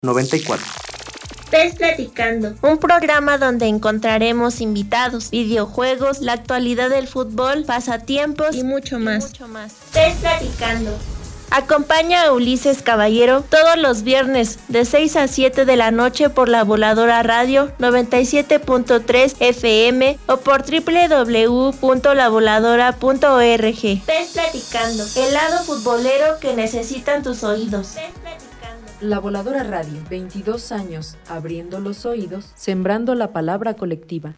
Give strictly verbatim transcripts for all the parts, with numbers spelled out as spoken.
noventa y cuatro. PES Platicando, un programa donde encontraremos invitados, videojuegos, la actualidad del fútbol, pasatiempos y mucho más. Y mucho más. PES Platicando. Acompaña a Ulises Caballero todos los viernes de seis a siete de la noche por La Voladora Radio noventa y siete punto tres F M o por doble u doble u doble u punto la voladora punto org. PES Platicando, el lado futbolero que necesitan tus oídos. PES Platicando. La Voladora Radio, veintidós años, abriendo los oídos, sembrando la palabra colectiva.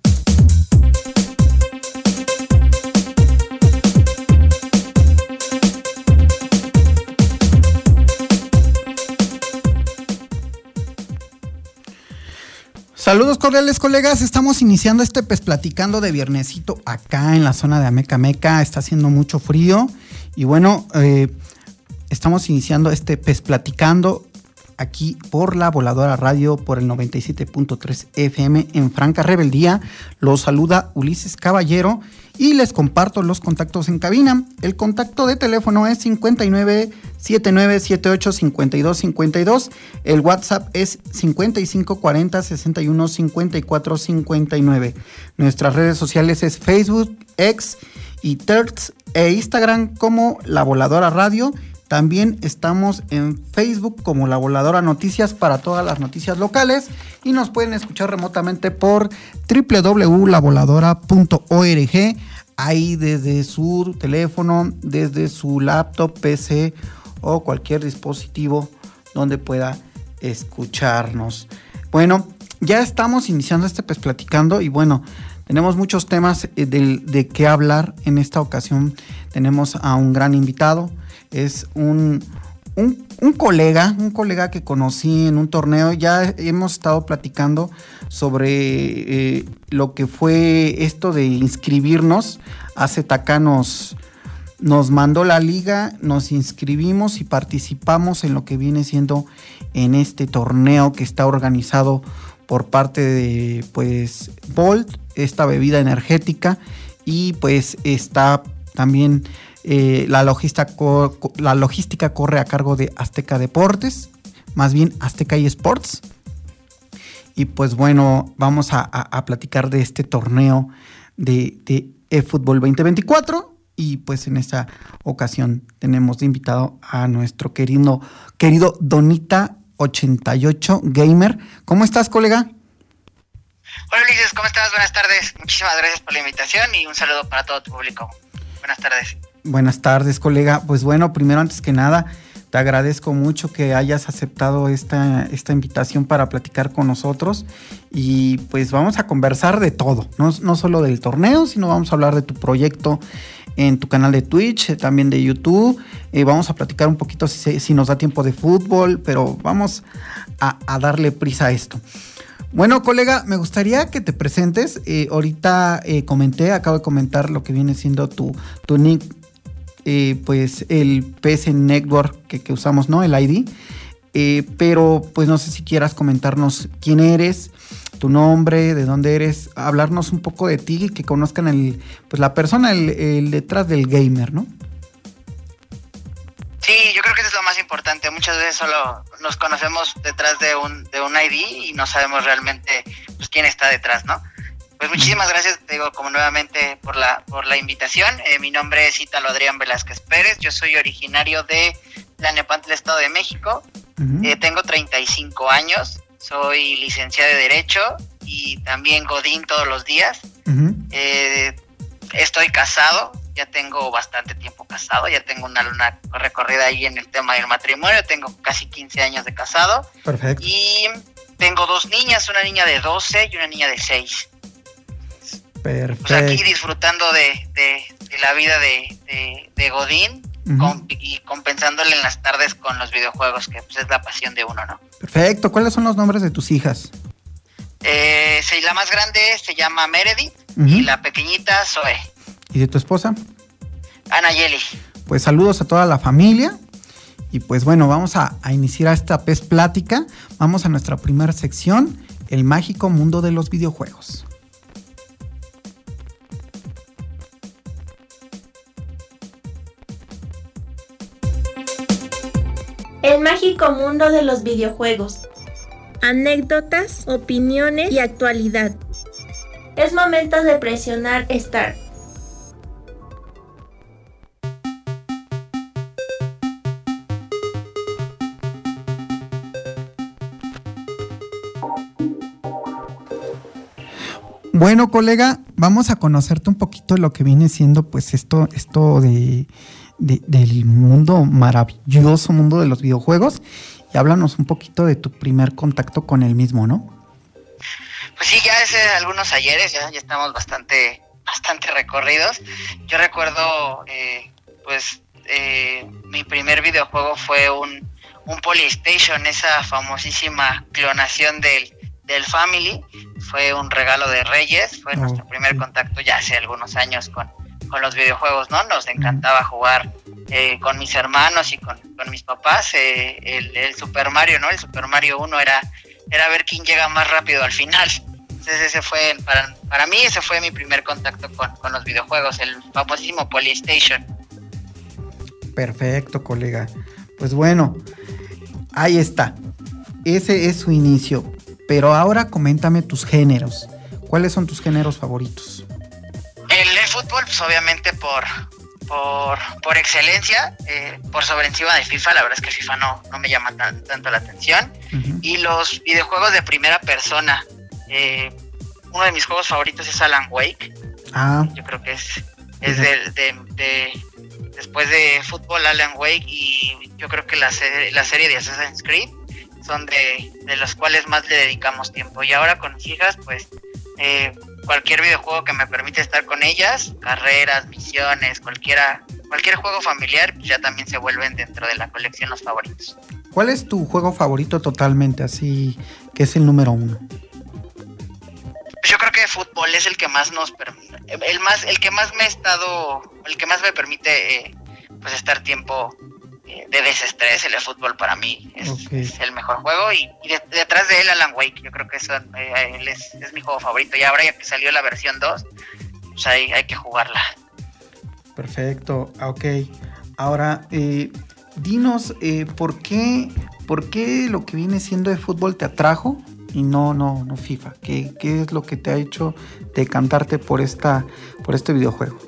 Saludos cordiales, colegas, estamos iniciando este PES Platicando de viernesito acá en la zona de Amecameca. Está haciendo mucho frío y bueno, eh, estamos iniciando este PES Platicando aquí por La Voladora Radio por el noventa y siete punto tres F M en franca rebeldía. Los saluda Ulises Caballero y les comparto los contactos en cabina. El contacto de teléfono es cincuenta y nueve, setenta y nueve, setenta y ocho, cincuenta y dos, cincuenta y dos. El WhatsApp es cincuenta y cinco, cuarenta, sesenta y uno, cincuenta y cuatro, cincuenta y nueve. Nuestras redes sociales es Facebook, X y Threads e Instagram como La Voladora Radio. También estamos en Facebook como La Voladora Noticias para todas las noticias locales y nos pueden escuchar remotamente por doble u doble u doble u punto la voladora punto org, ahí desde su teléfono, desde su laptop, P C o cualquier dispositivo donde pueda escucharnos. Bueno, ya estamos iniciando este PES Platicando y bueno, tenemos muchos temas de, de qué hablar. En esta ocasión tenemos a un gran invitado. Es un, un, un colega, un colega que conocí en un torneo. Ya hemos estado platicando sobre eh, lo que fue esto de inscribirnos. Azteca nos, nos mandó la liga, nos inscribimos y participamos en lo que viene siendo en este torneo que está organizado por parte de pues Bolt, esta bebida energética, y pues está también Eh, la, logística, la logística corre a cargo de Azteca Deportes, más bien Azteca eSports. Y pues bueno, vamos a, a, a platicar de este torneo de, de eFootball veinte veinticuatro. Y pues en esta ocasión tenemos de invitado a nuestro querido, querido Donita ochenta y ocho Gamer. ¿Cómo estás, colega? Hola Ulises, ¿cómo estás? Buenas tardes. Muchísimas gracias por la invitación y un saludo para todo tu público. Buenas tardes. Buenas tardes, colega. Pues bueno, primero, antes que nada, te agradezco mucho que hayas aceptado esta, esta invitación para platicar con nosotros y pues vamos a conversar de todo, no, no solo del torneo, sino vamos a hablar de tu proyecto en tu canal de Twitch, también de YouTube. Eh, vamos a platicar un poquito si, si nos da tiempo de fútbol, pero vamos a, a darle prisa a esto. Bueno, colega, me gustaría que te presentes. Eh, ahorita eh, comenté, acabo de comentar lo que viene siendo tu, tu nick, eh, pues el P S Network que, que usamos, ¿no? El I D. Eh, pero pues no sé si quieras comentarnos quién eres, tu nombre, de dónde eres, hablarnos un poco de ti y que conozcan el, pues la persona, el, el detrás del gamer, ¿no? Sí, yo creo que eso es lo más importante. Muchas veces solo nos conocemos detrás de un de un I D y no sabemos realmente pues quién está detrás, ¿no? Pues muchísimas gracias, te digo, como nuevamente por la por la invitación. Eh, mi nombre es Ítalo Adrián Velázquez Pérez. Yo soy originario de Tlalnepantla, Estado de México. Uh-huh. Eh, tengo treinta y cinco años. Soy licenciado de Derecho y también godín todos los días. Uh-huh. Eh, estoy casado. Ya tengo bastante tiempo casado, ya tengo una, una recorrida ahí en el tema del matrimonio, tengo casi quince años de casado. Perfecto. Y tengo dos niñas, una niña de doce y una niña de seis. Perfecto. Pues aquí disfrutando de, de, de la vida de, de, de godín, uh-huh, con, y compensándole en las tardes con los videojuegos, que pues es la pasión de uno, ¿no? Perfecto. ¿Cuáles son los nombres de tus hijas? Eh, la más grande se llama Meredith, uh-huh, y la pequeñita Zoe. ¿Y de tu esposa? Ana Yeli. Pues saludos a toda la familia. Y pues bueno, vamos a, a iniciar esta PES Plática. Vamos a nuestra primera sección, el mágico mundo de los videojuegos. El mágico mágico mundo de los videojuegos. Anécdotas, opiniones y actualidad. Es momento de presionar Start. Bueno, colega, vamos a conocerte un poquito de lo que viene siendo pues esto, esto de, de, del mundo maravilloso, mundo de los videojuegos, y háblanos un poquito de tu primer contacto con el mismo, ¿no? Pues sí, ya hace algunos ayeres, ya, ya estamos bastante, bastante recorridos. Yo recuerdo, eh, pues, eh, mi primer videojuego fue un, un PlayStation, esa famosísima clonación del, del Family. Fue un regalo de Reyes, fue oh, nuestro primer sí. contacto ya hace algunos años con, con los videojuegos, ¿no? Nos encantaba jugar eh, con mis hermanos y con, con mis papás, eh, el, el Super Mario, ¿no? El Super Mario uno era, era ver quién llega más rápido al final. Entonces ese fue, para, para mí ese fue mi primer contacto con, con los videojuegos, el famosísimo PlayStation. Perfecto, colega. Pues bueno, ahí está. Ese es su inicio. Pero ahora coméntame tus géneros. ¿Cuáles son tus géneros favoritos? El, el fútbol, pues obviamente por por, por excelencia, eh, por sobre encima de FIFA. La verdad es que FIFA no, no me llama tan, tanto la atención. Uh-huh. Y los videojuegos de primera persona. Eh, uno de mis juegos favoritos es Alan Wake. Ah. Yo creo que es, es uh-huh. de, de, de después de fútbol, Alan Wake, y yo creo que la, la serie de Assassin's Creed son de, de los cuales más le dedicamos tiempo. Y ahora con mis hijas, pues eh, cualquier videojuego que me permite estar con ellas, carreras, misiones, cualquiera, cualquier juego familiar, pues ya también se vuelven dentro de la colección los favoritos. ¿Cuál es tu juego favorito totalmente, así que es el número uno? Pues yo creo que fútbol es el que más nos el más el que más me he estado el que más me permite eh, pues estar tiempo de desestrés. El fútbol para mí es, okay. es el mejor juego, y, y de, detrás de él Alan Wake. Yo creo que eso, eh, él es, es mi juego favorito, y ahora ya que salió la versión dos, pues hay, hay que jugarla. Perfecto, ok. Ahora, eh, dinos, eh, ¿por qué, por qué lo que viene siendo de fútbol te atrajo y no, no, no FIFA? ¿Qué, qué es lo que te ha hecho decantarte por esta, por este videojuego?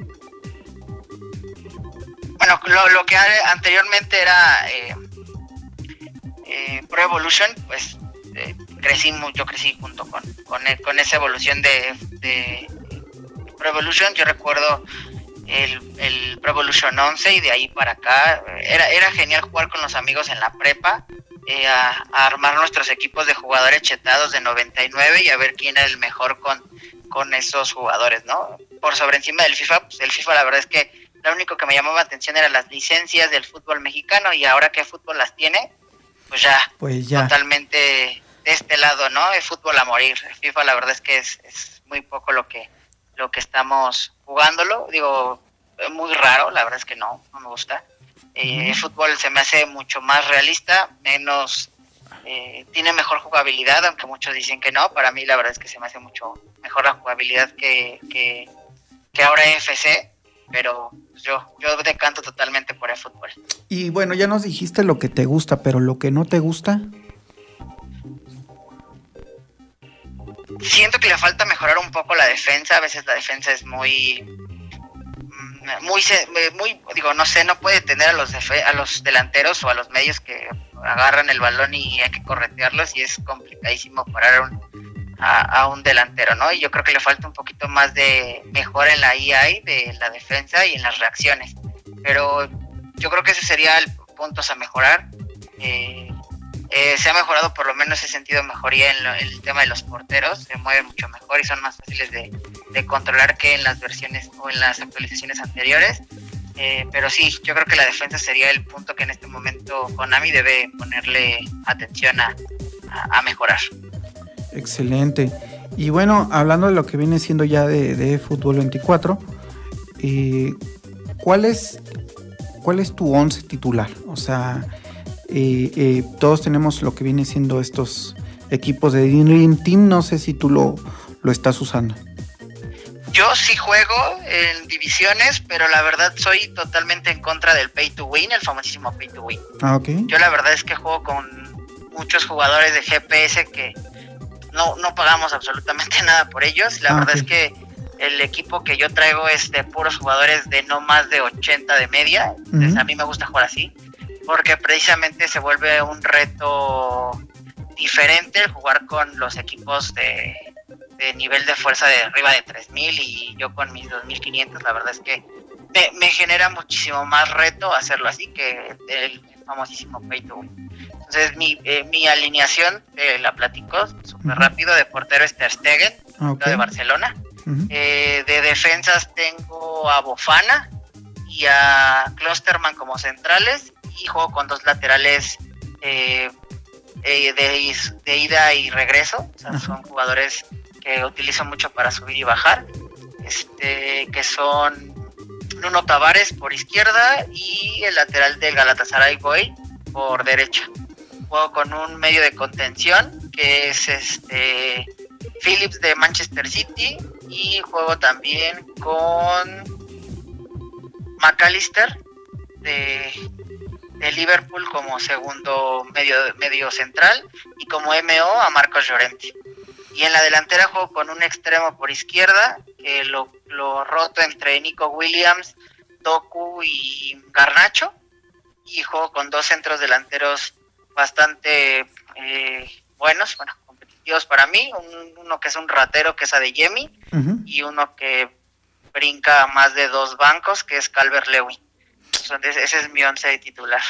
Bueno, lo, lo que anteriormente era eh, eh, Pro Evolution, pues eh, crecí, yo crecí junto con, con, con esa evolución de, de Pro Evolution. Yo recuerdo el, el Pro Evolution once, y de ahí para acá era, era genial jugar con los amigos en la prepa, eh, a, a armar nuestros equipos de jugadores chetados de noventa y nueve y a ver quién era el mejor con, con esos jugadores, ¿no? Por sobre encima del FIFA, pues el FIFA la verdad es que lo único que me llamaba la atención eran las licencias del fútbol mexicano, y ahora que fútbol las tiene, pues ya, pues ya. totalmente de este lado, ¿no? El fútbol a morir. El FIFA la verdad es que es, es muy poco lo que lo que estamos jugándolo. Digo, es muy raro, la verdad es que no, no me gusta. Eh, el fútbol se me hace mucho más realista, menos, eh, tiene mejor jugabilidad, aunque muchos dicen que no. Para mí la verdad es que se me hace mucho mejor la jugabilidad que, que, que ahora F C. Pero yo, yo decanto totalmente por el fútbol. Y bueno, ya nos dijiste lo que te gusta, pero lo que no te gusta. Siento que le falta mejorar un poco la defensa. A veces la defensa es muy, muy, muy, digo, no sé, no puede tener a los defe- a los delanteros o a los medios que agarran el balón y hay que corretearlos, y es complicadísimo parar un A, a un delantero, ¿no? Y yo creo que le falta un poquito más de mejora en la I A de la defensa y en las reacciones, pero yo creo que ese sería el punto a mejorar. Eh, eh, se ha mejorado por lo menos ese sentido, mejoría en, lo, en el tema de los porteros, se mueven mucho mejor y son más fáciles de, de controlar que en las versiones o en las actualizaciones anteriores. Eh, pero sí, yo creo que la defensa sería el punto que en este momento Konami debe ponerle atención a, a, a mejorar. Excelente. Y bueno, hablando de lo que viene siendo ya de, de Fútbol veinticuatro, eh, ¿cuál es cuál es tu once titular? O sea, eh, eh, todos tenemos lo que viene siendo estos equipos de Dream Team. No sé si tú lo, lo estás usando. Yo sí juego en divisiones, pero la verdad soy totalmente en contra del pay to win, el famosísimo pay to win. Ah, ok. Yo la verdad es que juego con muchos jugadores de G P S que no, no pagamos absolutamente nada por ellos. La ah, verdad okay. es que el equipo que yo traigo es de puros jugadores de no más de ochenta de media. Entonces uh-huh. a mí me gusta jugar así, porque precisamente se vuelve un reto diferente el jugar con los equipos de, de nivel de fuerza de arriba de tres mil y yo con mis dos mil quinientos. La verdad es que me, me genera muchísimo más reto hacerlo así que el famosísimo pay to win. Entonces mi, eh, mi alineación, eh, la platico súper uh-huh. rápido. De portero es Ter Stegen, okay. de Barcelona. Uh-huh. Eh, de defensas tengo a Bofana y a Klosterman como centrales, y juego con dos laterales eh, eh, de, de ida y regreso. O sea, uh-huh. son jugadores que utilizo mucho para subir y bajar, este, que son Nuno Tavares por izquierda y el lateral del Galatasaray Boy por derecha. Juego con un medio de contención que es este Phillips de Manchester City, y juego también con McAllister de, de Liverpool como segundo medio, medio central, y como M O a Marcos Llorente. Y en la delantera juego con un extremo por izquierda que lo, lo roto entre Nico Williams, Doku y Garnacho, y juego con dos centros delanteros bastante eh, buenos, bueno, competitivos para mí, un, uno que es un ratero, que es Adeyemi, uh-huh. y uno que brinca más de dos bancos, que es Calvert-Lewin. Entonces, ese es mi once titular.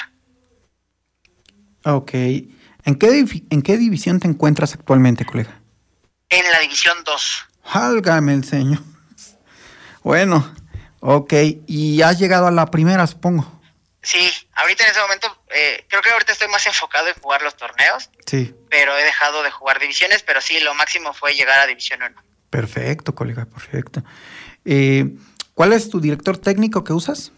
Ok. ¿En qué, ¿En qué división te encuentras actualmente, colega? En la división dos. Válgame el señor. Bueno, ok. ¿Y has llegado a la primera, supongo? Sí, ahorita en ese momento, eh, creo que ahorita estoy más enfocado en jugar los torneos. Sí. Pero he dejado de jugar divisiones, pero sí, lo máximo fue llegar a División uno. Perfecto, colega, perfecto. Eh, ¿Cuál es tu director técnico que usas?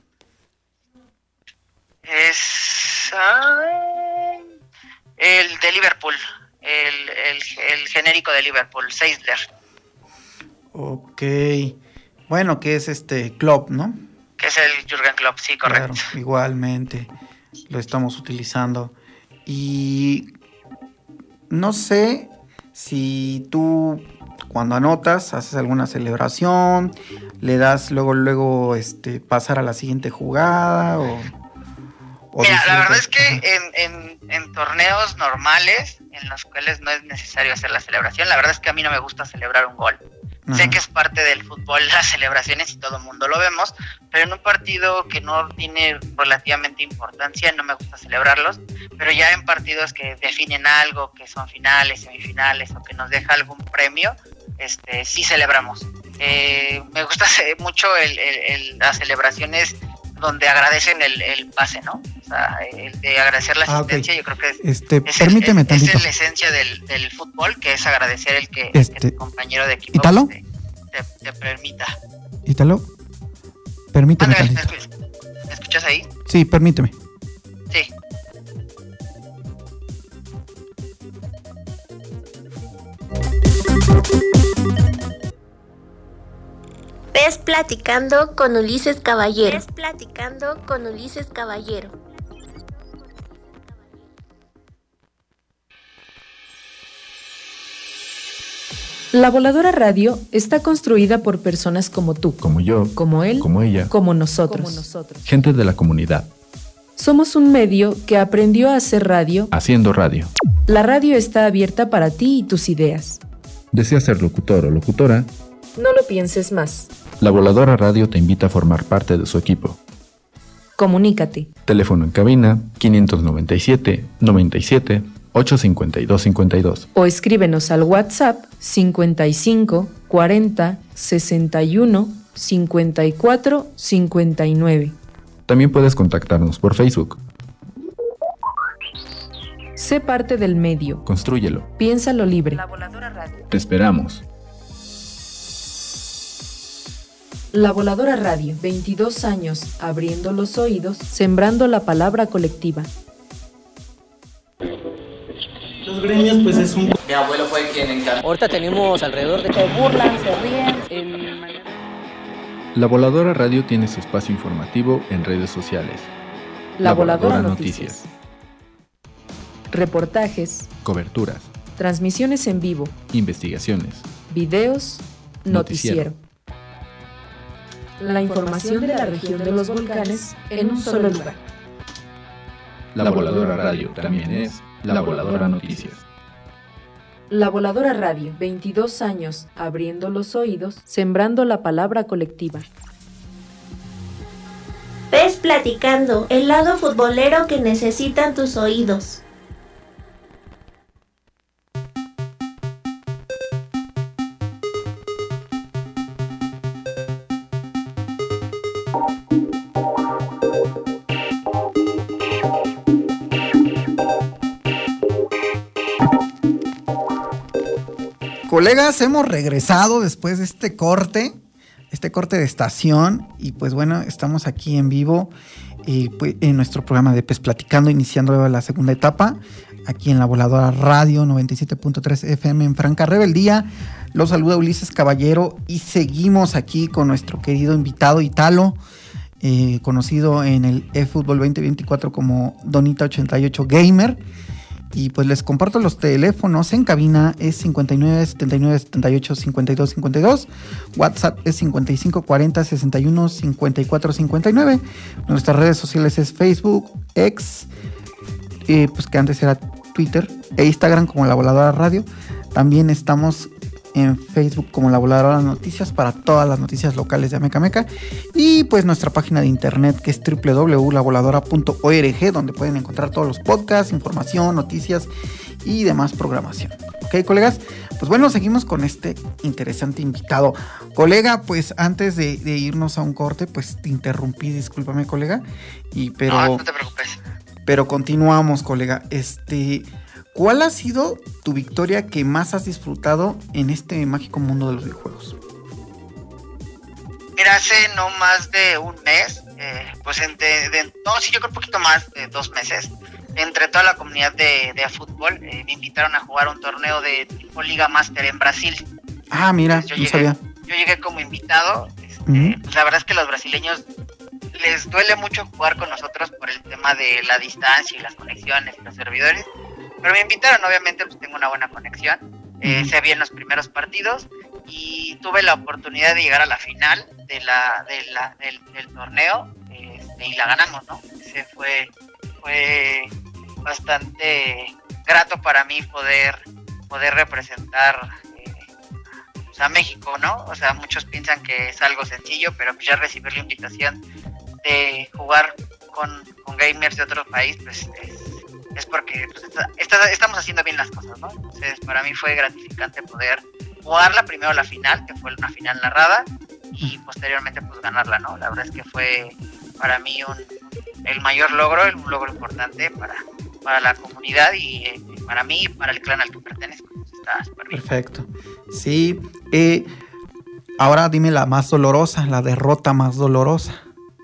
Es uh, el de Liverpool, el, el, el genérico de Liverpool, Seisler. Ok. Bueno, que es este Klopp, ¿no? Que es el Jürgen Klopp, sí, correcto. Claro, igualmente lo estamos utilizando. Y no sé si tú cuando anotas haces alguna celebración, le das luego luego este pasar a la siguiente jugada o, o mira, la verdad es que en, en, en torneos normales en los cuales no es necesario hacer la celebración, la verdad es que a mí no me gusta celebrar un gol. Ajá. Sé que es parte del fútbol las celebraciones y todo el mundo lo vemos, pero en un partido que no tiene relativamente importancia no me gusta celebrarlos, pero ya en partidos que definen algo, que son finales, semifinales o que nos deja algún premio, este sí celebramos. Eh, me gusta mucho el, el, el, las celebraciones donde agradecen el, el pase, ¿no? O sea, el de agradecer la asistencia, ah, okay. Yo creo que es, este, es, permíteme es, tantito. es la esencia del, del fútbol, que es agradecer el que, este, el que tu compañero de equipo ¿Ítalo? Te, te, te permita. ¿Ítalo? Permíteme Andrés, tantito. ¿Me escuchas ahí? Sí, permíteme. Sí. Ves platicando con Ulises Caballero. Ves platicando con Ulises Caballero. La Voladora Radio está construida por personas como tú, como yo, como él, como ella, como nosotros. como nosotros. Gente de la comunidad. Somos un medio que aprendió a hacer radio haciendo radio. La radio está abierta para ti y tus ideas. ¿Deseas ser locutor o locutora? No lo pienses más. La Voladora Radio te invita a formar parte de su equipo. Comunícate. Teléfono en cabina quinientos noventa y siete, noventa y siete, ochocientos cincuenta y dos cincuenta y dos. O escríbenos al WhatsApp cincuenta y cinco, cuarenta, sesenta y uno, cincuenta y cuatro, cincuenta y nueve. También puedes contactarnos por Facebook. Sé parte del medio. Constrúyelo. Piénsalo libre. La Voladora Radio. Te esperamos. La Voladora Radio, veintidós años abriendo los oídos, sembrando la palabra colectiva. Los los gremios, pues es un... Mi abuelo fue quien encargó. Ahorita tenemos alrededor de... Se burlan, se ríen. El... La Voladora Radio tiene su espacio informativo en redes sociales. La, La Voladora, Voladora Noticias. Noticias. Reportajes. Coberturas. Transmisiones en vivo. Investigaciones. Videos. Noticiero. Noticiero. La información de la región de los volcanes en un solo lugar. La Voladora Radio también es La Voladora Noticias. La Voladora Radio, veintidós años, abriendo los oídos, sembrando la palabra colectiva. Ves platicando, el lado futbolero que necesitan tus oídos. Colegas, hemos regresado después de este corte, este corte de estación, y pues bueno, estamos aquí en vivo eh, pues, en nuestro programa de Pes Platicando, iniciando la segunda etapa, aquí en la Voladora Radio noventa y siete punto tres F M en Franca Rebeldía. Los saluda Ulises Caballero y seguimos aquí con nuestro querido invitado Italo, eh, conocido en el eFootball veinte veinticuatro como Donita ochenta y ocho Gamer. Y pues les comparto los teléfonos en cabina, es cincuenta y nueve, setenta y nueve, setenta y ocho, cincuenta y dos, cincuenta y dos. WhatsApp es cincuenta y cinco, cuarenta, sesenta y uno, cincuenta y cuatro, cincuenta y nueve. Nuestras redes sociales es Facebook, X, eh, pues que antes era Twitter, e Instagram como La Voladora Radio. También estamos en Facebook como La Voladora Noticias para todas las noticias locales de Amecameca, y pues nuestra página de internet que es doble u doble u doble u punto la voladora punto org, donde pueden encontrar todos los podcasts, información, noticias y demás programación. Ok, colegas, pues bueno, seguimos con este interesante invitado. Colega, pues antes de, de irnos a un corte, pues te interrumpí, discúlpame, colega, y pero no, no te preocupes. Pero continuamos, colega. Este, ¿cuál ha sido tu victoria que más has disfrutado en este mágico mundo de los videojuegos? Mira, hace no más de un mes, eh, pues entre, de, no, sí, yo creo un poquito más de dos meses, entre toda la comunidad de, de fútbol, eh, me invitaron a jugar un torneo de tipo Liga Master en Brasil. Ah, mira, yo no llegué, sabía. Yo llegué como invitado, este, Uh-huh. pues la verdad es que los brasileños les duele mucho jugar con nosotros por el tema de la distancia y las conexiones y los servidores, pero me invitaron, obviamente pues tengo una buena conexión, eh, se vi en los primeros partidos y tuve la oportunidad de llegar a la final de la, de la del, del torneo, este, y la ganamos, ¿no? Ese fue fue bastante grato para mí poder poder representar eh, pues a México, ¿no? O sea, muchos piensan que es algo sencillo, pero pues ya recibir la invitación de jugar con, con gamers de otro país, pues es, es porque pues, está, está, estamos haciendo bien las cosas, ¿no? Entonces, para mí fue gratificante poder jugarla primero la final, que fue una final narrada, y posteriormente pues ganarla, ¿no? La verdad es que fue para mí un, el mayor logro, un logro importante para, para la comunidad y eh, para mí y para el clan al que pertenezco. Está súper bien. Perfecto. Sí. Eh, ahora dime la más dolorosa, la derrota más dolorosa.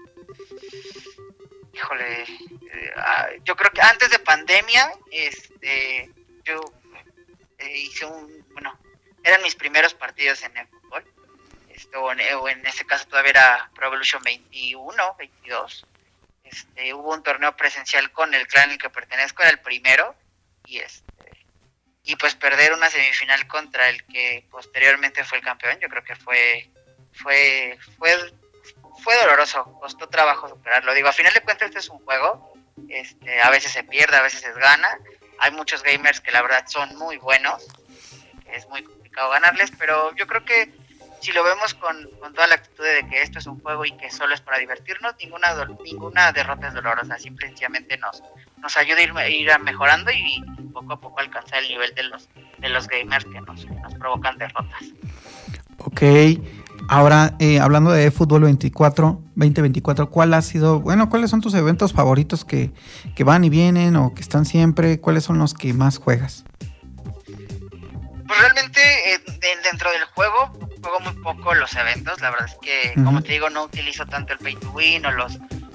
Híjole, eh, yo creo que antes de pandemia, este, yo eh, hice un, bueno, eran mis primeros partidos en el fútbol, este, o, en, o en ese caso todavía era Pro Evolution veintiuno, veintidós, este, hubo un torneo presencial con el clan al que pertenezco, era el primero, y este, y pues perder una semifinal contra el que posteriormente fue el campeón, yo creo que fue, fue, fue, fue doloroso, costó trabajo superarlo. Digo, a final de cuentas este es un juego, este, a veces se pierde, a veces se gana, hay muchos gamers que la verdad son muy buenos, es muy complicado ganarles, pero yo creo que si lo vemos con, con toda la actitud de que esto es un juego y que solo es para divertirnos, ninguna ninguna derrota es dolorosa, simplemente sencillamente nos, nos ayuda a ir, a ir mejorando y poco a poco alcanzar el nivel de los de los gamers que nos, que nos provocan derrotas. Ok, ahora eh, hablando de eFootball veinticuatro, veinte veinticuatro, ¿cuál ha sido, bueno, cuáles son tus eventos favoritos que, que van y vienen o que están siempre? ¿Cuáles son los que más juegas? Pues realmente eh, de, dentro del juego juego muy poco los eventos, la verdad es que uh-huh. como te digo no utilizo tanto el pay to win o los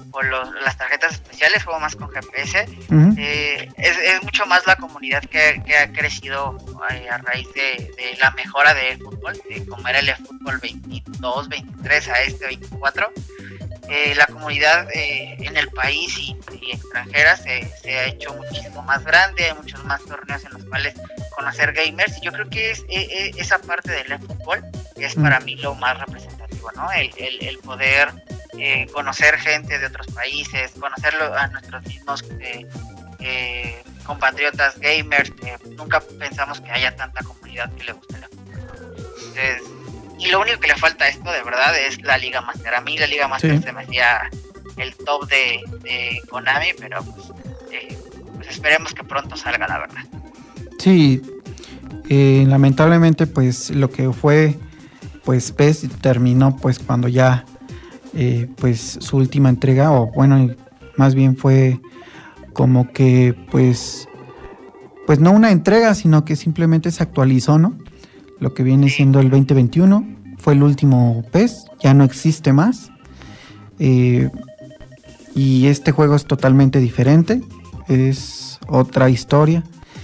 o los, las tarjetas especiales, juego más con G P S. Uh-huh. eh, es, es mucho más la comunidad que, que ha crecido eh, a raíz de, de la mejora del fútbol, de como era el eFootball veintidós, veintitrés a este veinticuatro. Eh, la comunidad eh, en el país y, y extranjera se, se ha hecho muchísimo más grande, hay muchos más torneos en los cuales conocer gamers, y yo creo que es eh, esa parte del eFootball que es para mí lo más representativo, ¿no? El, el, el poder eh, conocer gente de otros países, conocerlo a nuestros mismos eh, eh, compatriotas gamers, que nunca pensamos que haya tanta comunidad que le guste el eFootball. Entonces, y lo único que le falta a esto, de verdad, es la Liga Master. A mí la Liga Master sí. se me hacía el top de, de Konami, pero pues, eh, pues esperemos que pronto salga, la verdad. Sí, eh, lamentablemente pues lo que fue pues P E S terminó pues cuando ya eh, pues su última entrega, o bueno, más bien fue como que pues pues no una entrega, sino que simplemente se actualizó, ¿no? Lo que viene siendo el veinte veintiuno, fue el último P E S, ya no existe más. Eh, y este juego es totalmente diferente, es otra historia.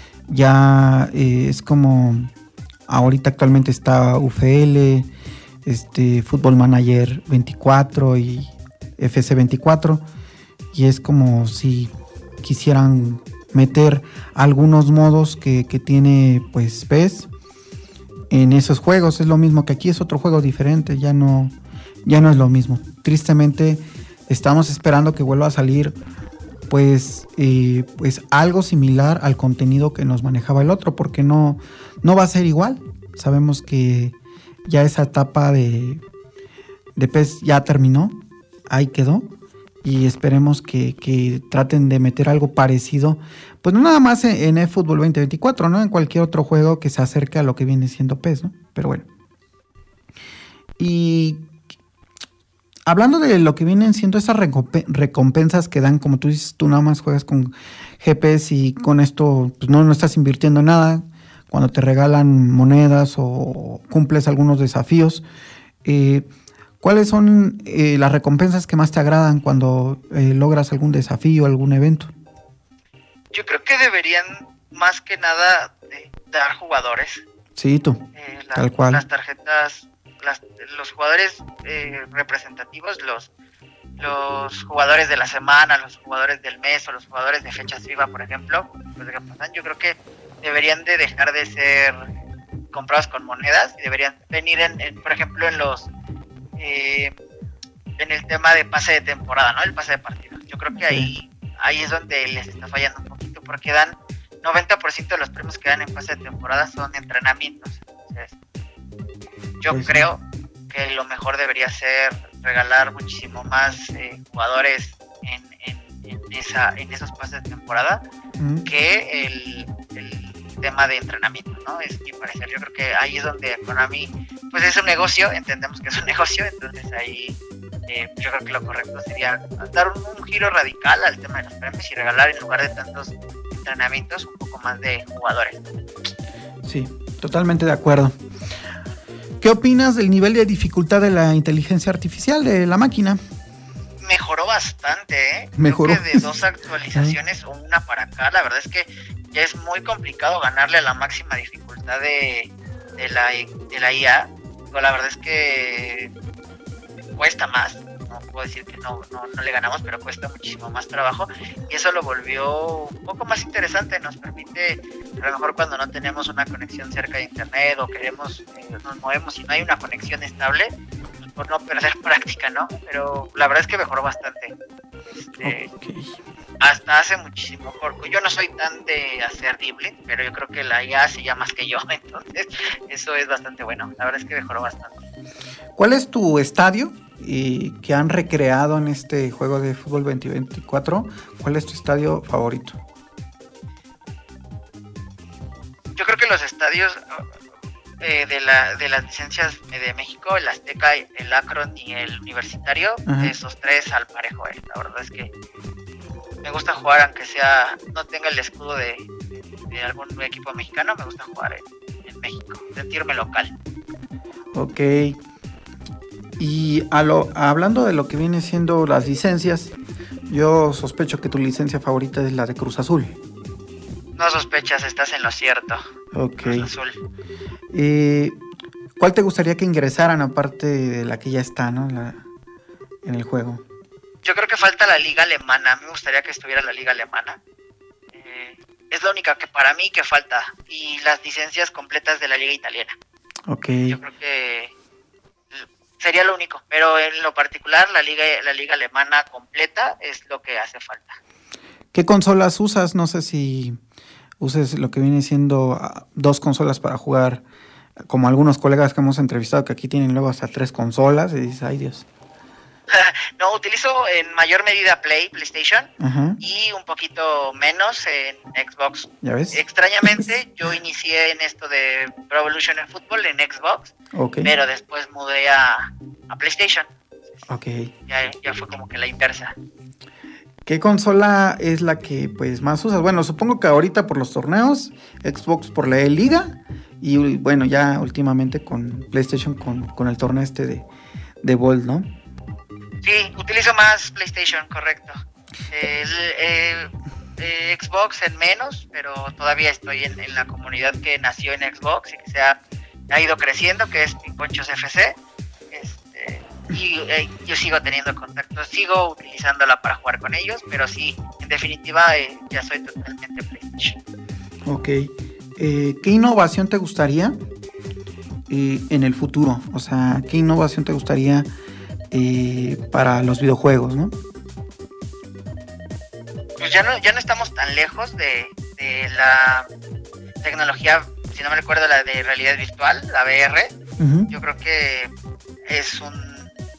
Ya eh, es como, ahorita actualmente está U F L, este, Football Manager veinticuatro y F C veinticuatro. Y es como si quisieran meter algunos modos que, que tiene pues P E S en esos juegos. Es lo mismo que aquí, es otro juego diferente, ya no, ya no es lo mismo. Tristemente estamos esperando que vuelva a salir pues, eh, pues algo similar al contenido que nos manejaba el otro, porque no, no va a ser igual. Sabemos que ya esa etapa de, de P E S ya terminó, ahí quedó, y esperemos que, que traten de meter algo parecido, pues no nada más en, en eFootball veinte veinticuatro, ¿no? En cualquier otro juego que se acerque a lo que viene siendo P E S, ¿no? Pero bueno. Y hablando de lo que vienen siendo esas recompensas que dan, como tú dices, tú nada más juegas con G P S y con esto pues no, no estás invirtiendo nada. Cuando te regalan monedas o cumples algunos desafíos, eh, ¿cuáles son eh, las recompensas que más te agradan cuando eh, logras algún desafío, algún evento? Yo creo que deberían más que nada eh, dar jugadores. Sí, tú, eh, la, tal cual. Las tarjetas, las, los jugadores eh, representativos, los, los jugadores de la semana, los jugadores del mes o los jugadores de fechas FIFA, por ejemplo, pues, yo creo que deberían de dejar de ser comprados con monedas y deberían venir, en, en por ejemplo, en los eh, en el tema de pase de temporada, ¿no? El pase de partidos. Yo creo que ahí, ahí es donde les está fallando un poquito, porque dan noventa por ciento de los premios que dan en pase de temporada son entrenamientos. Entonces, yo pues creo que lo mejor debería ser regalar muchísimo más eh, jugadores en, en, en, esa, en esos pases de temporada mm. que el, el tema de entrenamiento, ¿no? Es mi parecer. Yo creo que ahí es donde Konami, pues es un negocio, entendemos que es un negocio, entonces ahí eh, yo creo que lo correcto sería dar un, un giro radical al tema de los premios y regalar, en lugar de tantos entrenamientos, un poco más de jugadores. Sí, totalmente de acuerdo. ¿Qué opinas del nivel de dificultad de la inteligencia artificial de la máquina? Mejoró bastante, ¿eh? Mejoró. Creo que de dos actualizaciones o una para acá, la verdad es que ya es muy complicado ganarle a la máxima dificultad de, de, la, de la I A. Pero la verdad es que cuesta más. No puedo decir que no, no, no le ganamos, pero cuesta muchísimo más trabajo. Y eso lo volvió un poco más interesante. Nos permite, a lo mejor cuando no tenemos una conexión cerca de internet o queremos, eh, nos movemos y no hay una conexión estable, pues por no perder práctica, ¿no? Pero la verdad es que mejoró bastante. Este, okay. Hasta hace muchísimo poco. Yo no soy tan de hacer dribbling, pero yo creo que la I A hace ya más que yo, entonces eso es bastante bueno. La verdad es que mejoró bastante. ¿Cuál es tu estadio y que han recreado en este juego de fútbol veinte veinticuatro? ¿Cuál es tu estadio favorito? Yo creo que los estadios eh, de, la, de las licencias de México, el Azteca, el Akron y el Universitario, uh-huh. esos tres al parejo. Eh. La verdad es que me gusta jugar, aunque sea no tenga el escudo de, de algún equipo mexicano, me gusta jugar en, en México, sentirme local. Ok. Y a lo, hablando de lo que viene siendo las licencias, Yo sospecho que tu licencia favorita es la de Cruz Azul. No sospechas, estás en lo cierto. Ok. Cruz Azul. Eh, ¿Cuál te gustaría que ingresaran aparte de la que ya está, ¿no? La, en el juego. Yo creo que falta la liga alemana. A mí me gustaría que estuviera la liga alemana. Eh, es la única que para mí que falta. Y las licencias completas de la liga italiana. Ok. Yo creo que sería lo único. Pero en lo particular, la liga, la liga alemana completa es lo que hace falta. ¿Qué consolas usas? No sé si uses lo que viene siendo dos consolas para jugar, como algunos colegas que hemos entrevistado que aquí tienen luego hasta tres consolas y dices, ay Dios. No, utilizo en mayor medida Play, PlayStation, Ajá. y un poquito menos en Xbox. ¿Ya ves? Extrañamente, yo inicié en esto de Pro Evolution en fútbol en Xbox, Ok. pero después mudé a, a PlayStation. Ok. Ya, ya fue como que la inversa. ¿Qué consola es la que pues más usas? Bueno, supongo que ahorita por los torneos, Xbox por la Liga y bueno, ya últimamente con PlayStation con, con el torneo este de, de Bolt, ¿no? Sí, utilizo más PlayStation, correcto. El, el, el Xbox en menos, pero todavía estoy en, en la comunidad que nació en Xbox y que se ha, ha ido creciendo, que es Pinconchos F C. Este, y eh, yo sigo teniendo contacto, sigo utilizándola para jugar con ellos, pero sí, en definitiva eh, ya soy totalmente PlayStation. Ok. Eh, ¿Qué innovación te gustaría eh, en el futuro? O sea, ¿qué innovación te gustaría eh, para los videojuegos, no? Pues ya no, ya no estamos tan lejos de, de la tecnología, si no me recuerdo, la de realidad virtual, la V R. Uh-huh. Yo creo que es un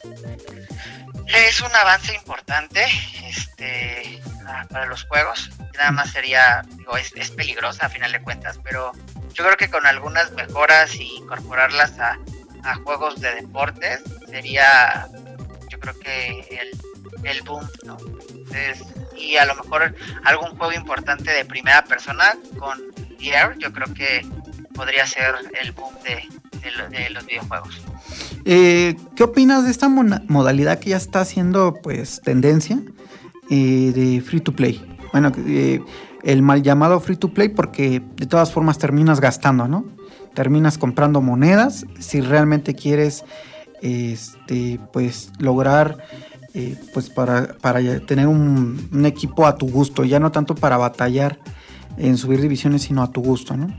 es un avance importante este para los juegos. Nada más sería, digo, es, es peligrosa a final de cuentas, pero yo creo que con algunas mejoras y incorporarlas a, a juegos de deportes sería, yo creo que el, el boom, ¿no? Entonces, y a lo mejor algún juego importante de primera persona con V R, yo creo que podría ser el boom de, de, lo, de los videojuegos. Eh, ¿Qué opinas de esta mon- modalidad que ya está haciendo pues tendencia eh, de free to play? Bueno, eh, el mal llamado free to play porque de todas formas terminas gastando, ¿no? Terminas comprando monedas si realmente quieres este pues lograr eh, pues para, para tener un, un equipo a tu gusto, ya no tanto para batallar en subir divisiones, sino a tu gusto, ¿no?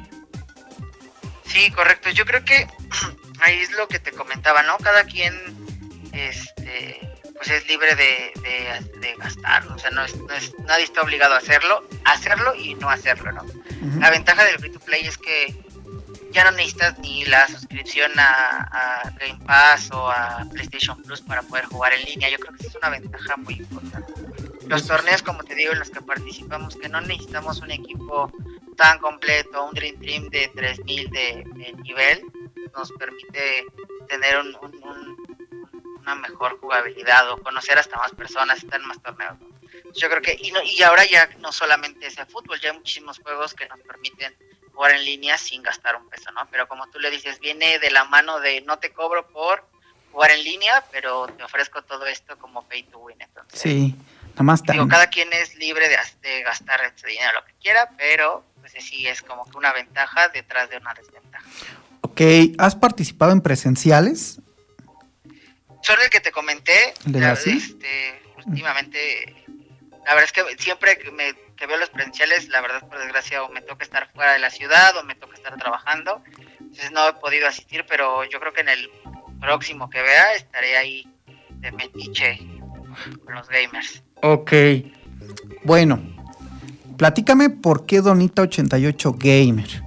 Sí, correcto. Yo creo que ahí es lo que te comentaba, ¿no? Cada quien este pues es libre de, de, de gastar, o sea, no es, no es, nadie está obligado a hacerlo, hacerlo y no hacerlo, ¿no? Uh-huh. La ventaja del free to play es que ya no necesitas ni la suscripción a, a Game Pass o a PlayStation Plus para poder jugar en línea. Yo creo que esa es una ventaja muy importante. Los torneos, como te digo, en los que participamos, que no necesitamos un equipo tan completo, un Dream Team de tres mil de, de nivel, nos permite tener un, un, un, una mejor jugabilidad o conocer hasta más personas, estar en más torneos, ¿no? Yo creo que, y, no, y ahora ya no solamente es el fútbol, ya hay muchísimos juegos que nos permiten jugar en línea sin gastar un peso, ¿no? Pero como tú le dices, viene de la mano de no te cobro por jugar en línea, pero te ofrezco todo esto como pay to win. Entonces, sí, nada más digo, cada quien es libre de, de gastar este dinero lo que quiera, pero pues sí es como que una ventaja detrás de una desventaja. Ok, ¿has participado en presenciales? Solo el que te comenté, ¿De la, la C I? este, últimamente, la verdad es que siempre que, me, que veo los presenciales, la verdad, por desgracia, o me toca estar fuera de la ciudad o me toca estar trabajando, entonces no he podido asistir, pero yo creo que en el próximo que vea estaré ahí de metiche con los gamers. Ok, bueno, platícame por qué Donita ochenta y ocho Gamer.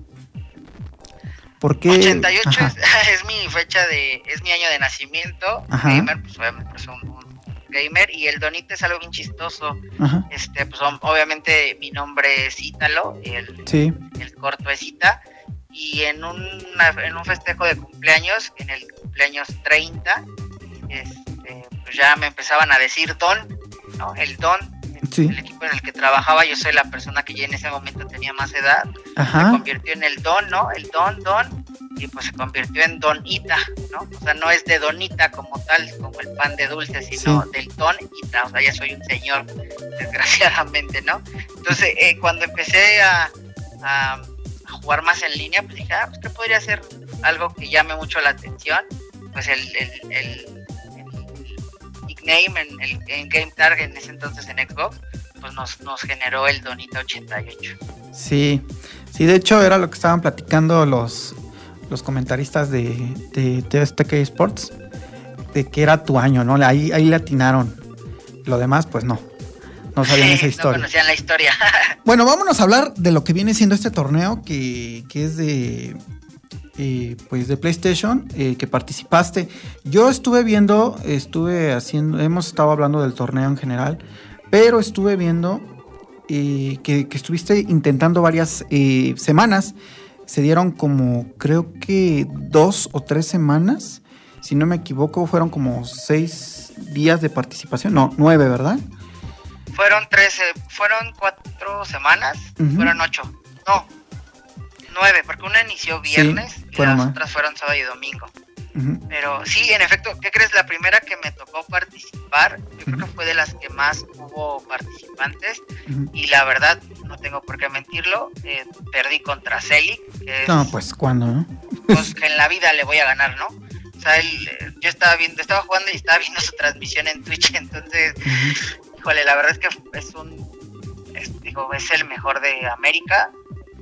¿Por qué? ochenta y ocho es, es mi fecha de, es mi año de nacimiento. Ajá. Gamer, pues obviamente pues, un, un gamer, y el Donita es algo bien chistoso. Ajá. Este, pues obviamente mi nombre es Ítalo, el, sí. el corto es Ita, y en una, en un festejo de cumpleaños, en el cumpleaños treinta, este, pues ya me empezaban a decir Don, ¿no? El Don, el, sí. el equipo en el que trabajaba, yo soy la persona que ya en ese momento tenía más edad. Ajá. Se convirtió en el Don, ¿no? El Don, Don, y pues se convirtió en Donita, ¿no? O sea, no es de Donita como tal, como el pan de dulce, sino sí. del Donita, o sea, ya soy un señor, desgraciadamente, ¿no? Entonces, eh, cuando empecé a, a, a jugar más en línea, pues dije, ah, pues que podría ser algo que llame mucho la atención, pues el, el, el, el nickname en, el, en Game Tag en ese entonces en Xbox, pues nos, nos generó el Donita ochenta y ocho. Sí, sí, de hecho era lo que estaban platicando los, los comentaristas de, de T S T K Sports, de que era tu año, ¿no? Ahí, ahí le atinaron. Lo demás, pues no. No sabían sí, esa historia. No conocían la historia. Bueno, vámonos a hablar de lo que viene siendo este torneo, que, que es de... Eh, pues de PlayStation, eh, que participaste. Yo estuve viendo, estuve haciendo, hemos estado hablando del torneo en general, pero estuve viendo eh, que, que estuviste intentando varias eh, semanas. Se dieron como, creo que dos o tres semanas, si no me equivoco, fueron como seis días de participación, no, nueve, ¿verdad? Fueron trece, fueron cuatro semanas, uh-huh. fueron ocho, no, nueve, porque una inició viernes sí, y las más. otras fueron sábado y domingo. Uh-huh. Pero sí, en efecto, ¿qué crees? La primera que me tocó participar, yo uh-huh. creo que fue de las que más hubo participantes, uh-huh. y la verdad, no tengo por qué mentirlo, eh, perdí contra Celic. Que no, es, pues, ¿cuándo, no? Pues que en la vida le voy a ganar, ¿no? O sea, él, yo estaba viendo, estaba jugando y estaba viendo su transmisión en Twitch, entonces, uh-huh. híjole, la verdad es que es un, es, digo, es el mejor de América.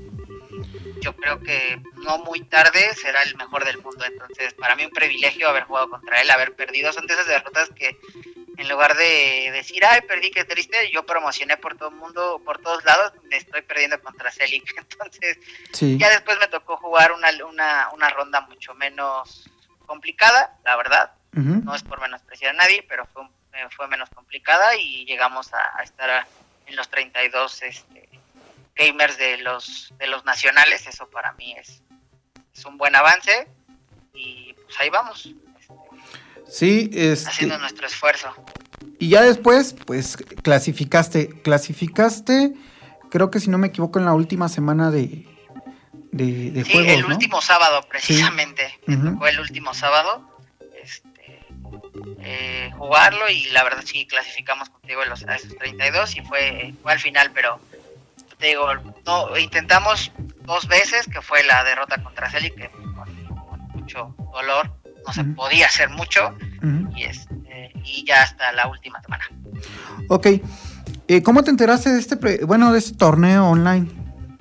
Yo creo que no muy tarde será el mejor del mundo, entonces para mí un privilegio haber jugado contra él, haber perdido. Son de esas derrotas que en lugar de decir, ay, perdí, qué triste, yo promocioné por todo el mundo, por todos lados, me estoy perdiendo contra Celic. Entonces sí. ya después me tocó jugar una, una, una ronda mucho menos complicada, la verdad, uh-huh. no es por menospreciar a nadie, pero fue, fue menos complicada y llegamos a, a estar a, en los treinta y dos este, gamers de los de los nacionales. Eso para mí es, es un buen avance y pues ahí vamos este, sí este, haciendo nuestro esfuerzo. Y ya después pues clasificaste clasificaste creo que si no me equivoco en la última semana de de, de sí, juegos, el ¿no? último sábado precisamente sí. me uh-huh. tocó el último sábado este eh, jugarlo y la verdad sí clasificamos contigo a, los, a esos treinta y dos y fue, fue al final, pero te digo, no, intentamos dos veces, que fue la derrota contra Celic, que con, con mucho dolor, no se uh-huh. podía hacer mucho, uh-huh. y, este, y ya hasta la última semana. Ok, eh, ¿cómo te enteraste de este, pre- bueno, de este torneo online?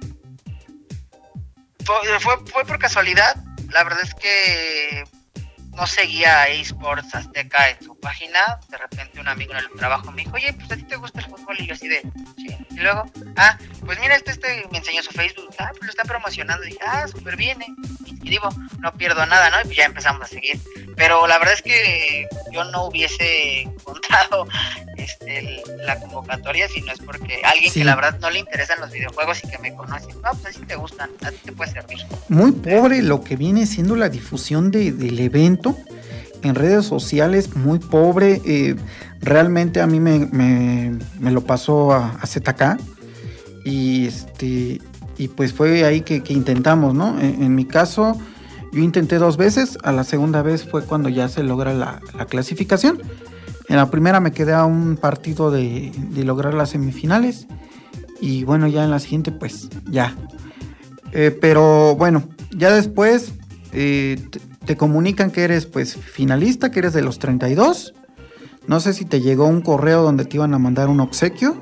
Fue, fue, fue por casualidad, la verdad es que no seguía a eSports Azteca en su página, de repente un amigo en el trabajo me dijo, oye, pues a ti te gusta el fútbol, y yo así de, sí, y luego, ah, pues mira, este, este me enseñó su Facebook, ah, pues lo está promocionando, y dije, ah, súper bien, ¿eh? Y digo, no pierdo nada, ¿no? Y pues ya empezamos a seguir, pero la verdad es que yo no hubiese contado este, la convocatoria, si no es porque alguien sí. que la verdad no le interesan los videojuegos y que me conoce, no, pues así te gustan, a ti te puede servir. Muy pobre lo que viene siendo la difusión de, del evento en redes sociales, muy pobre. Eh, realmente a mí me, me, me lo pasó a, a Z K y este y pues fue ahí que, que intentamos, ¿no? En, en mi caso yo intenté dos veces, a la segunda vez fue cuando ya se logra la, la clasificación. En la primera me quedé a un partido de, de lograr las semifinales y bueno, ya en la siguiente pues ya. Eh, pero bueno, ya después eh, te, te comunican que eres pues finalista, que eres de los treinta y dos. No sé si te llegó un correo donde te iban a mandar un obsequio.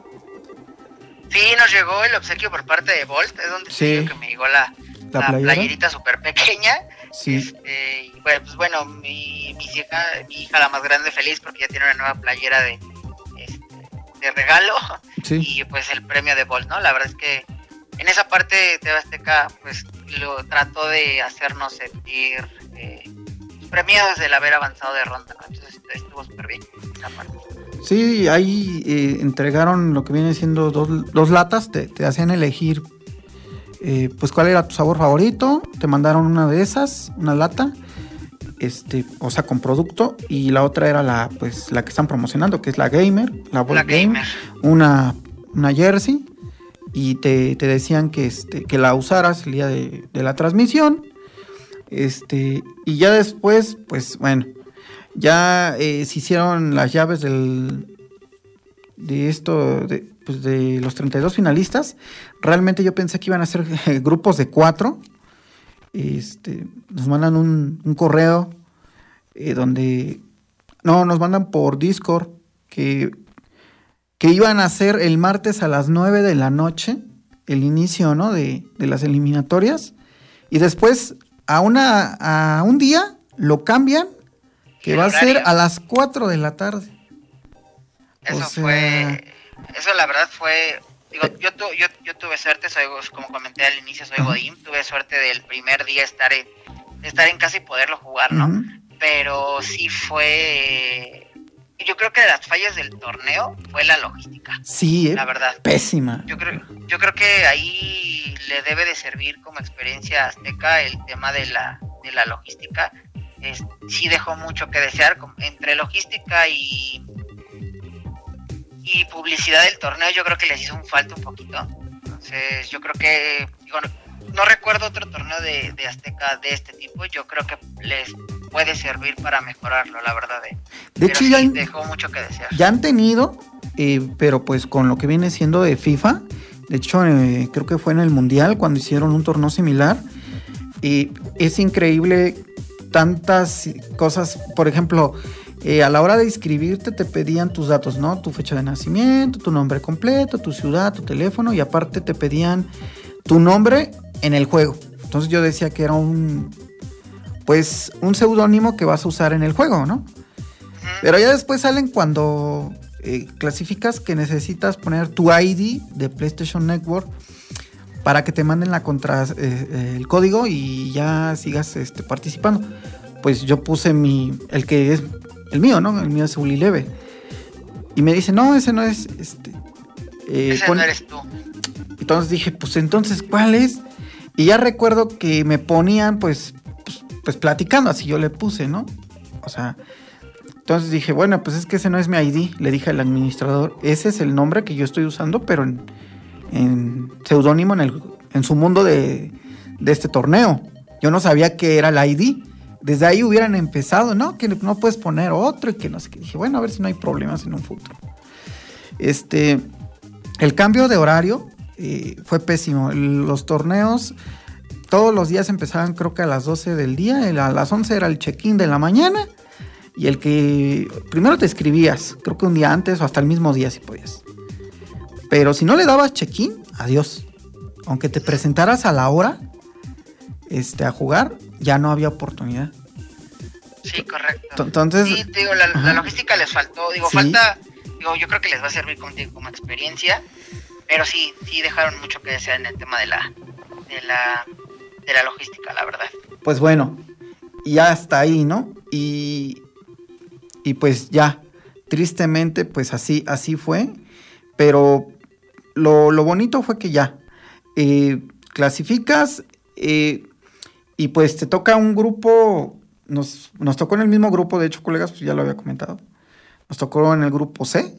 Sí, nos llegó el obsequio por parte de Volt, es donde sí. te digo que me llegó la, la, la playerita súper pequeña. Sí. Este, y bueno, pues bueno, mi, mi, hija, mi hija la más grande feliz porque ya tiene una nueva playera de, este, de regalo. Sí. Y pues el premio de Volt, ¿no? La verdad es que en esa parte de T V Azteca pues lo trató de hacernos sentir eh, premiados del haber avanzado de ronda, ¿no? Entonces estuvo súper bien esa parte. Sí, ahí eh, entregaron lo que viene siendo dos, dos latas, te, te hacían elegir eh, pues cuál era tu sabor favorito, te mandaron una de esas, una lata, este, o sea, con producto, y la otra era la pues la que están promocionando, que es la Gamer, la Volt Gamer, una, una jersey, y te, te decían que, este, que la usaras el día de, de la transmisión, Este, y ya después, pues bueno, ya eh, se hicieron las llaves del de esto, de, pues de los treinta y dos finalistas. Realmente yo pensé que iban a ser eh, grupos de cuatro. Este, nos mandan un, un correo eh, donde, no, nos mandan por Discord que, que iban a ser el martes a las nueve de la noche, el inicio, ¿no? de, de las eliminatorias, y después a, una, a un día lo cambian, que va a ser a las cuatro de la tarde. Eso o sea, fue, eso la verdad fue, digo, yo, tu, yo, yo tuve suerte, soy, como comenté al inicio, soy Godín, tuve suerte del primer día estar en, estar en casa y poderlo jugar, ¿no? Uh-huh. Pero sí fue, yo creo que de las fallas del torneo fue la logística. Sí, eh, la verdad. Pésima. Yo creo, yo creo que ahí le debe de servir como experiencia a Azteca el tema de la, de la logística. Es, sí dejó mucho que desear entre logística y y publicidad del torneo. Yo creo que les hizo un falta un poquito. Entonces yo creo que digo, no, no recuerdo otro torneo de, de Azteca de este tipo. Yo creo que les puede servir para mejorarlo, la verdad. De, de hecho sí, ya han, dejó mucho que desear. Ya han tenido, eh, pero pues con lo que viene siendo de FIFA. De hecho eh, creo que fue en el Mundial cuando hicieron un torneo similar. Y es increíble tantas cosas. Por ejemplo, Eh, a la hora de inscribirte te pedían tus datos, ¿no? Tu fecha de nacimiento, tu nombre completo, tu ciudad, tu teléfono, y aparte te pedían tu nombre en el juego. Entonces yo decía que era un, pues, un seudónimo que vas a usar en el juego, ¿no? Pero ya después salen cuando eh, clasificas que necesitas poner tu I D de PlayStation Network para que te manden la contra, eh, el código y ya sigas este, participando. Pues yo puse mi, el que es el mío, ¿no? El mío es Ulileve. Y me dice, no, ese no es, este... Eh, ese pon... no eres tú. Entonces dije, pues entonces, ¿cuál es? Y ya recuerdo que me ponían, pues, pues, pues platicando, así yo le puse, ¿no? O sea, entonces dije, bueno, pues es que ese no es mi I D. Le dije al administrador, ese es el nombre que yo estoy usando, pero en, en seudónimo en, el, en su mundo de, de este torneo. Yo no sabía que era el I D. Desde ahí hubieran empezado, ¿no? Que no puedes poner otro y que no sé qué. Dije, bueno, a ver si no hay problemas en un futuro. Este, el cambio de horario eh, fue pésimo. Los torneos, todos los días empezaban creo que a las doce del día. A las once era el check-in de la mañana. Y el que primero te escribías, creo que un día antes o hasta el mismo día si podías. Pero si no le dabas check-in, adiós. Aunque te presentaras a la hora este, a jugar, ya no había oportunidad. Sí, correcto. Entonces, sí, te digo, la, la logística les faltó, digo, ¿sí? falta, digo, yo creo que les va a servir como, como experiencia, pero sí, sí dejaron mucho que desear en el tema de la, de la, de la logística, la verdad. Pues bueno, y ya hasta ahí, ¿no? Y, y pues ya, tristemente, pues así, así fue, pero lo, lo bonito fue que ya, eh, clasificas, eh, y pues te toca un grupo, nos, nos tocó en el mismo grupo, de hecho, colegas, pues ya lo había comentado. Nos tocó en el grupo C.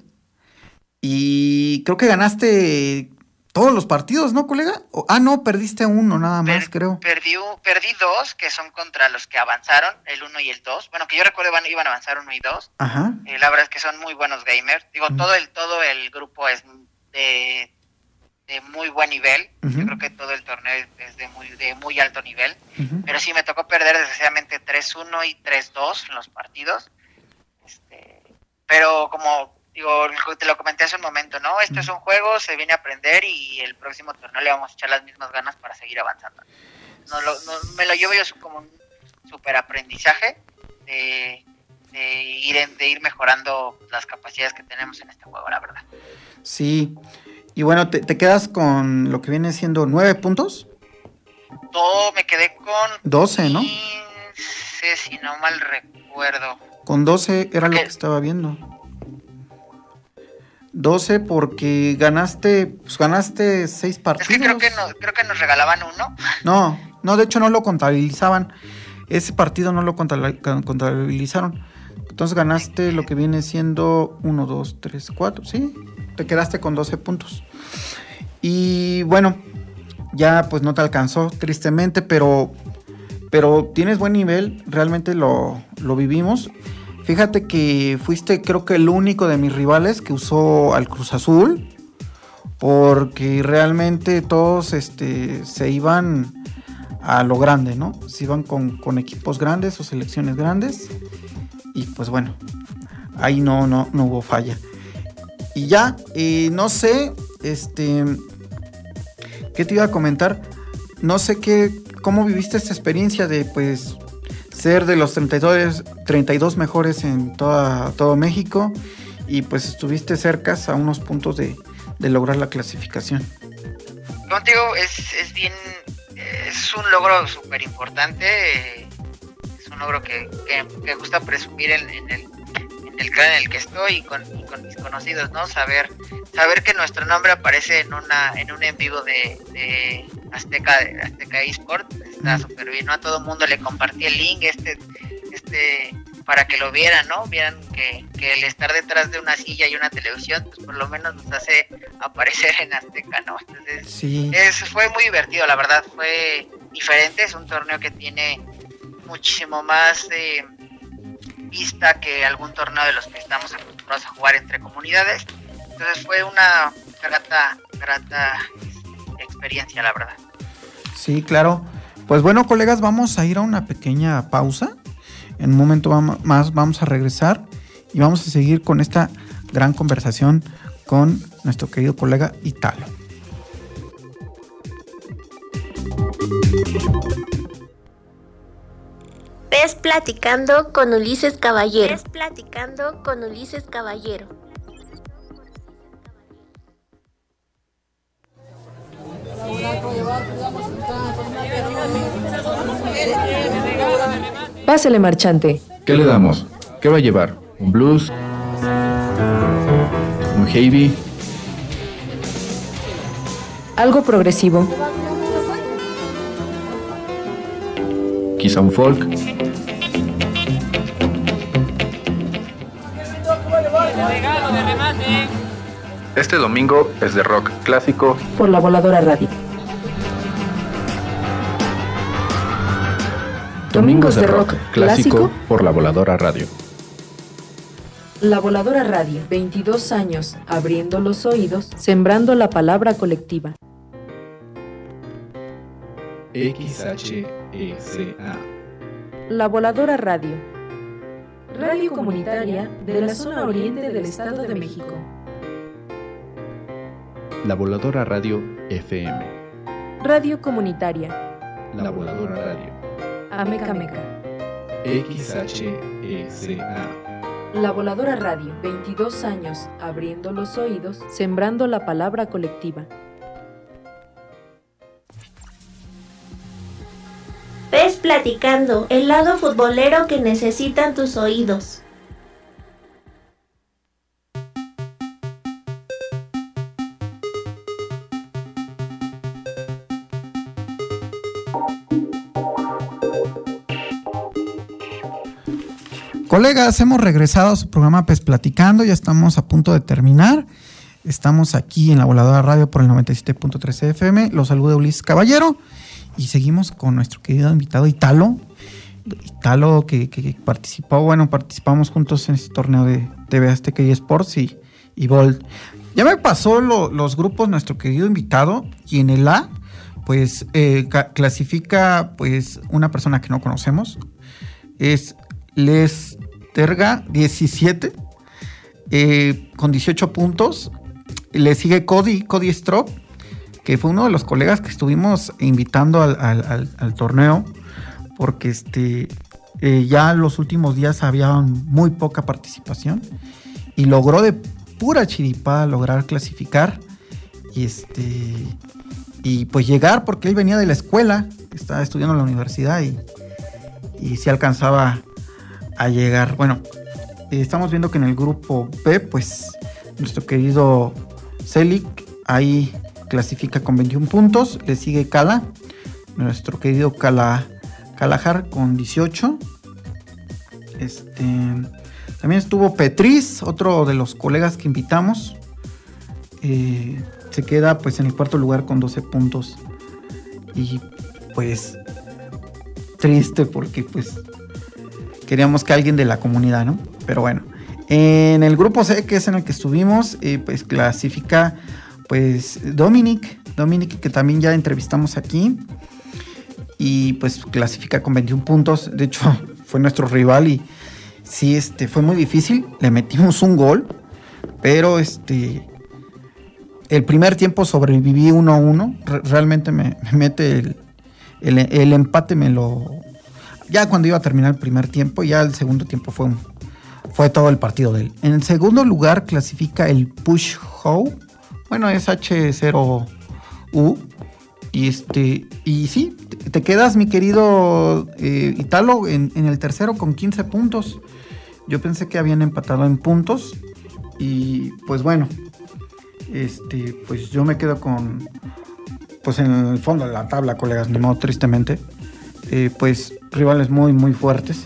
Y creo que ganaste todos los partidos, ¿no, colega? O, ah, no, perdiste uno nada más, per, creo. Perdí, perdí dos, que son contra los que avanzaron, el uno y el dos. Bueno, que yo recuerdo iban, iban a avanzar uno y dos. Ajá. Eh, la verdad es que son muy buenos gamers. Digo, uh-huh. todo el todo el grupo es de... de muy buen nivel, uh-huh. yo creo que todo el torneo es de muy de muy alto nivel, uh-huh. pero sí me tocó perder desgraciadamente tres uno y tres dos en los partidos, este, pero como digo, te lo comenté hace un momento, ¿no? Esto uh-huh. es un juego, se viene a aprender y el próximo torneo le vamos a echar las mismas ganas para seguir avanzando. No, lo, no, me lo llevo yo como un super aprendizaje de, de, ir en, de ir mejorando las capacidades que tenemos en este juego, la verdad. Sí. Y bueno, te, te quedas con lo que viene siendo nueve puntos. Todo me quedé con doce, ¿no? quince, si no mal recuerdo. Con doce era lo que estaba viendo. doce porque ganaste, pues ganaste seis partidos. Es que creo que no, creo que nos regalaban uno. No, no, de hecho no lo contabilizaban. Ese partido no lo contabilizaron. Entonces ganaste lo que viene siendo uno, dos, tres, cuatro, ¿sí? Te quedaste con doce puntos. Y bueno, ya pues no te alcanzó, tristemente, pero pero tienes buen nivel, realmente lo, lo vivimos. Fíjate que fuiste creo que el único de mis rivales que usó al Cruz Azul, porque realmente todos este, se iban a lo grande, ¿no? Se iban con, con equipos grandes o selecciones grandes, y pues bueno, ahí no, no, no hubo falla. Y ya, eh, no sé, este, ¿qué te iba a comentar? No sé qué, cómo viviste esta experiencia de, pues, ser de los treinta y dos, treinta y dos mejores en toda, todo México, y pues estuviste cerca a unos puntos de, de lograr la clasificación. Contigo es, es bien, es un logro súper importante, es un logro que, que, que gusta presumir en, en el en el canal en el que estoy y con, y con mis conocidos, ¿no? Saber saber que nuestro nombre aparece en una en un en vivo de, de Azteca de Azteca eSport, está súper bien, ¿no? A todo el mundo le compartí el link este este para que lo vieran, ¿no? Vieran que, que el estar detrás de una silla y una televisión, pues por lo menos nos hace aparecer en Azteca, ¿no? Entonces, sí. es, fue muy divertido, la verdad, fue diferente, es un torneo que tiene muchísimo más eh, vista que algún torneo de los que estamos acostumbrados a jugar entre comunidades. Entonces fue una grata, grata experiencia, la verdad. Sí, claro. Pues bueno, colegas, vamos a ir a una pequeña pausa. En un momento más vamos a regresar y vamos a seguir con esta gran conversación con nuestro querido colega Italo. Ves platicando con Ulises Caballero. Ves platicando con Ulises Caballero. Pásele, marchante. ¿Qué le damos? ¿Qué va a llevar? ¿Un blues? ¿Un heavy? Algo progresivo. ¿Quizá un folk? Este domingo es de rock clásico por La Voladora Radio. Domingos de rock clásico por La Voladora Radio. La Voladora Radio, veintidós años, abriendo los oídos, sembrando la palabra colectiva. X H E C A. La Voladora Radio, radio comunitaria de la zona oriente del Estado de México. La Voladora Radio F M. Radio comunitaria. La Voladora Radio. Ameca Meca. X H E C A. La Voladora Radio, veintidós años, abriendo los oídos, sembrando la palabra colectiva. Ves platicando, el lado futbolero que necesitan tus oídos. Colegas, hemos regresado a su programa Pes Platicando, ya estamos a punto de terminar. Estamos aquí en La Voladora Radio por el noventa y siete punto tres F M. Los saluda Ulises Caballero y seguimos con nuestro querido invitado Italo. Italo que, que participó, bueno, participamos juntos en este torneo de T V Azteca eSports y, y Bold. Ya me pasó lo, los grupos nuestro querido invitado y en el A, pues eh, ca- clasifica pues una persona que no conocemos. Es Les Terga diecisiete eh, con dieciocho puntos. Le sigue Cody, Cody Strop, que fue uno de los colegas que estuvimos invitando al, al, al, al torneo, porque este eh, ya los últimos días había muy poca participación y logró de pura chiripada lograr clasificar y este y pues llegar, porque él venía de la escuela, estaba estudiando en la universidad y, y sí alcanzaba a llegar. Bueno, eh, estamos viendo que en el grupo B, pues nuestro querido Celic ahí clasifica con veintiún puntos. Le sigue Cala, nuestro querido Cala, Calajar con dieciocho. Este, también estuvo Petriz, otro de los colegas que invitamos. Eh, se queda pues en el cuarto lugar con doce puntos. Y pues triste porque pues queríamos que alguien de la comunidad, ¿no? Pero bueno, en el grupo C, que es en el que estuvimos, eh, pues clasifica pues Dominic, Dominic que también ya entrevistamos aquí, y pues clasifica con veintiún puntos. De hecho fue nuestro rival y sí, este, fue muy difícil, le metimos un gol, pero este, el primer tiempo sobreviví uno a uno, Re- realmente me, me mete el, el, el empate, me lo... Ya cuando iba a terminar el primer tiempo, ya el segundo tiempo fue, un, fue todo el partido de él. En el segundo lugar clasifica el Push How, bueno, es H cero U, y este, y sí, te, te quedas, mi querido eh, Italo, en, en el tercero con quince puntos. Yo pensé que habían empatado en puntos, y pues bueno, este, pues yo me quedo con, pues en el fondo de la tabla, colegas, ni modo, tristemente, eh, pues rivales muy, muy fuertes,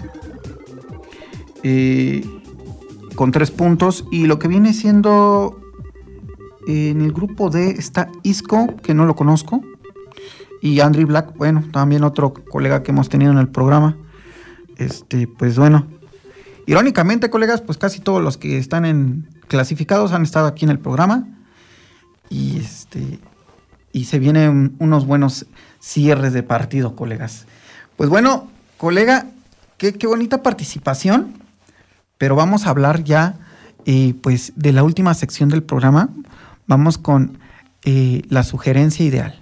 eh, con tres puntos, y lo que viene siendo, eh, en el grupo D está Isco, que no lo conozco, y Andrew Black, bueno, también otro colega que hemos tenido en el programa, este, pues bueno, irónicamente, colegas, pues casi todos los que están en clasificados han estado aquí en el programa, y este y se vienen unos buenos cierres de partido, colegas. Pues bueno, colega, qué, qué bonita participación, pero vamos a hablar ya eh, pues de la última sección del programa. Vamos con eh, la sugerencia ideal.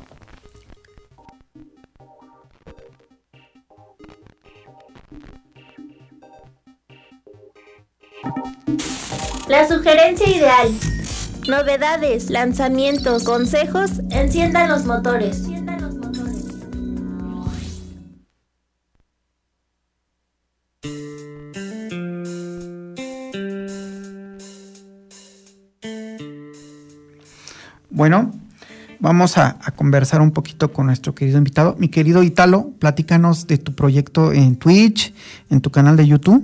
La sugerencia ideal. Novedades, lanzamientos, consejos, enciendan los motores. Bueno, vamos a, a conversar un poquito con nuestro querido invitado. Mi querido Italo, platícanos de tu proyecto en Twitch, en tu canal de YouTube.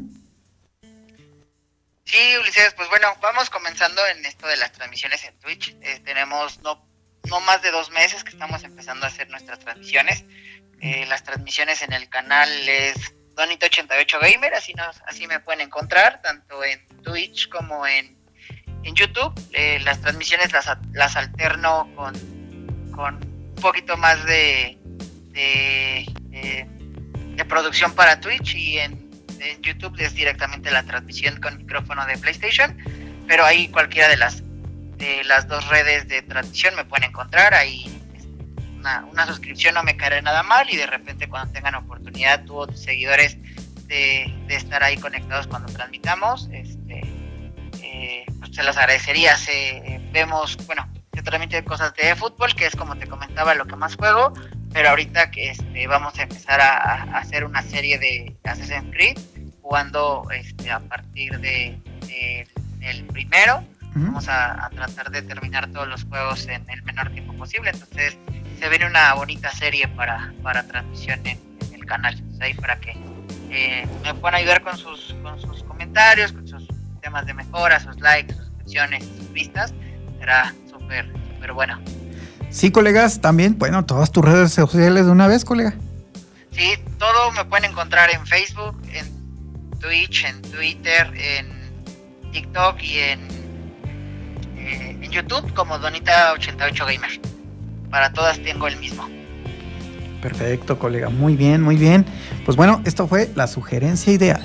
Sí, Ulises, pues bueno, vamos comenzando en esto de las transmisiones en Twitch. Eh, tenemos no, no más de dos meses que estamos empezando a hacer nuestras transmisiones. Eh, las transmisiones en el canal es Donito ochenta y ocho Gamer, así, nos, así me pueden encontrar, tanto en Twitch como en, en YouTube. Eh, las transmisiones las, las alterno con, con un poquito más de, de, de, de producción para Twitch, y en en YouTube es directamente la transmisión con micrófono de PlayStation, pero ahí cualquiera de las de las dos redes de transmisión me pueden encontrar. Ahí una, una suscripción no me caerá nada mal, y de repente cuando tengan oportunidad, tú o tus seguidores, de, de estar ahí conectados cuando transmitamos, este eh, pues se los agradecería. Se, eh, vemos, bueno, se transmiten cosas de fútbol, que es como te comentaba lo que más juego, pero ahorita que este, vamos a empezar a, a hacer una serie de Assassin's Creed, jugando este, a partir de, de del primero. Uh-huh. Vamos a, a tratar de terminar todos los juegos en el menor tiempo posible, entonces se viene una bonita serie para, para transmisión en, en el canal. Entonces, ahí para que eh, me puedan ayudar con sus, con sus comentarios, con sus temas de mejora, sus likes, sus suscripciones, sus vistas, será súper, súper bueno. Sí, colegas, también, bueno, todas tus redes sociales de una vez, colega. Sí, todo me pueden encontrar en Facebook, en Twitch, en Twitter, en TikTok y en, eh, en YouTube como Donita ochenta y ocho Gamer. Para todas tengo el mismo. Perfecto, colega, muy bien, muy bien. Pues bueno, esto fue la sugerencia ideal.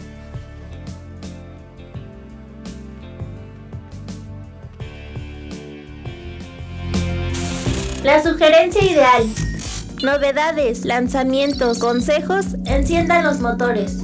La sugerencia ideal. Novedades, lanzamientos, consejos, enciendan los motores.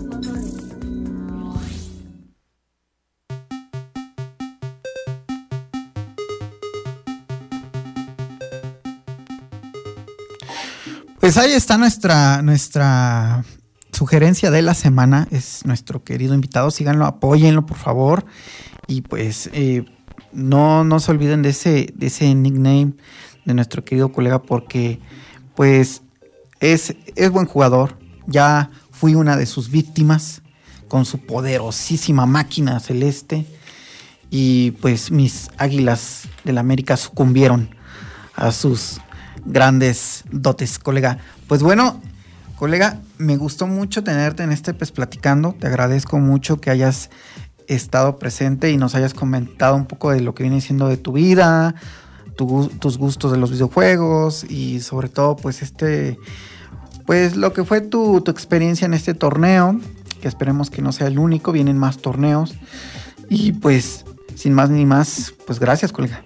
Pues ahí está nuestra, nuestra sugerencia de la semana. Es nuestro querido invitado. Síganlo, apóyenlo, por favor. Y pues eh, no, no se olviden de ese, de ese nickname de nuestro querido colega, porque pues es, es buen jugador. Ya fui una de sus víctimas con su poderosísima máquina celeste, y pues mis Águilas del América sucumbieron a sus grandes dotes, colega. Pues bueno, Colega, me gustó mucho tenerte en este Pes Platicando. Te agradezco mucho que hayas estado presente y nos hayas comentado un poco de lo que viene siendo de tu vida, tu, tus gustos de los videojuegos y sobre todo pues este, pues lo que fue tu, tu experiencia en este torneo, que esperemos que no sea el único, vienen más torneos y pues sin más ni más, pues gracias, colega.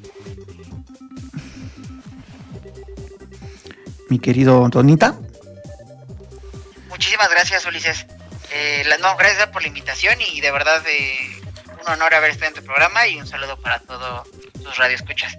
Mi querido Donita. Muchísimas gracias, Ulises. Eh, la, no, gracias por la invitación y de verdad eh, un honor haber estado en tu programa y un saludo para todos tus radioescuchas.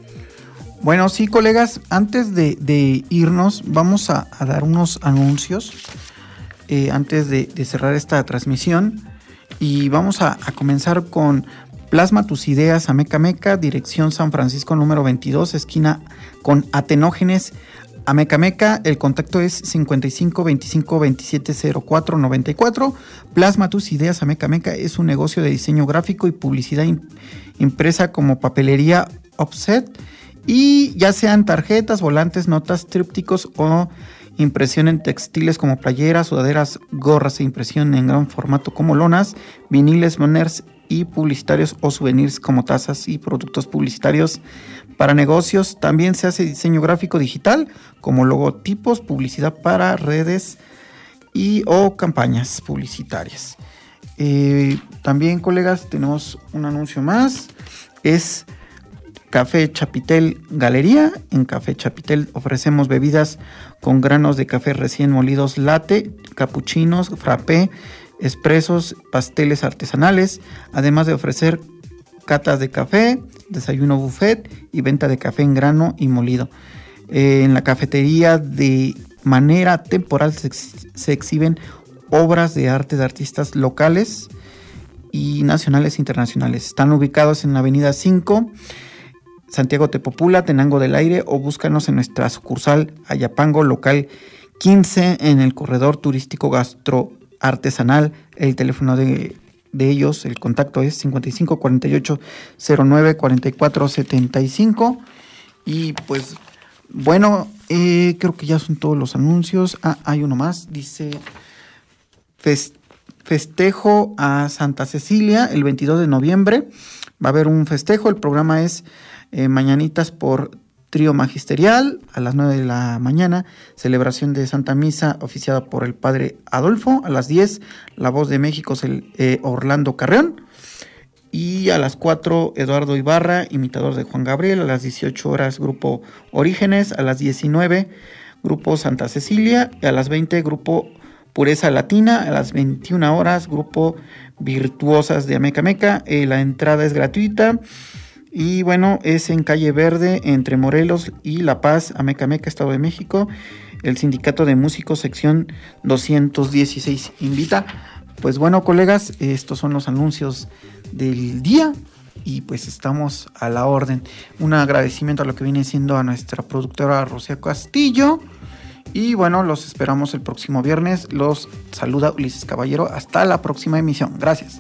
Bueno, sí, colegas, antes de, de irnos vamos a, a dar unos anuncios eh, antes de, de cerrar esta transmisión y vamos a, a comenzar con Plasma tus ideas, Ameca Meca, dirección San Francisco número veintidós, esquina con Atenógenes, Ameca Meca. El contacto es cincuenta y cinco veinticinco veintisiete cero cuatro noventa y cuatro. Plasma tus ideas, Ameca Meca es un negocio de diseño gráfico y publicidad imp- impresa como papelería offset y ya sean tarjetas, volantes, notas, trípticos o impresión en textiles como playeras, sudaderas, gorras e impresión en gran formato como lonas, viniles, banners y publicitarios o souvenirs como tazas y productos publicitarios para negocios. También se hace diseño gráfico digital como logotipos, publicidad para redes y o campañas publicitarias. Eh, también, colegas, tenemos un anuncio más. Es Café Chapitel Galería. En Café Chapitel ofrecemos bebidas con granos de café recién molidos, latte, capuchinos, frappé, expresos, pasteles artesanales, además de ofrecer catas de café, desayuno buffet y venta de café en grano y molido. Eh, en la cafetería de manera temporal se, ex- se exhiben obras de arte de artistas locales y nacionales e internacionales. Están ubicados en la avenida cinco, Santiago Tepopula, Tenango del Aire, o búscanos en nuestra sucursal Ayapango, local quince, en el corredor turístico gastro artesanal. El teléfono de, de ellos, el contacto es cincuenta y cinco cuarenta y ocho cero nueve cuarenta y cuatro setenta y cinco. Y pues bueno, eh, creo que ya son todos los anuncios. Ah, hay uno más, dice fest, festejo a Santa Cecilia el veintidós de noviembre. Va a haber un festejo, el programa es eh, Mañanitas por Trío Magisterial a las nueve de la mañana, celebración de Santa Misa oficiada por el Padre Adolfo. A las diez, La Voz de México, eh, Orlando Carreón. Y a las cuatro, Eduardo Ibarra, imitador de Juan Gabriel. A las dieciocho horas, Grupo Orígenes. A las diecinueve, Grupo Santa Cecilia. Y a las veinte, Grupo Pureza Latina. A las veintiuna horas, Grupo Virtuosas de Ameca Meca. Eh, la entrada es gratuita. Y bueno, es en Calle Verde, entre Morelos y La Paz, Ameca Meca, Estado de México. El Sindicato de Músicos, sección doscientos dieciséis, invita. Pues bueno, colegas, estos son los anuncios del día y pues estamos a la orden. Un agradecimiento a lo que viene siendo a nuestra productora Rocío Castillo. Y bueno, los esperamos el próximo viernes. Los saluda Ulises Caballero. Hasta la próxima emisión. Gracias.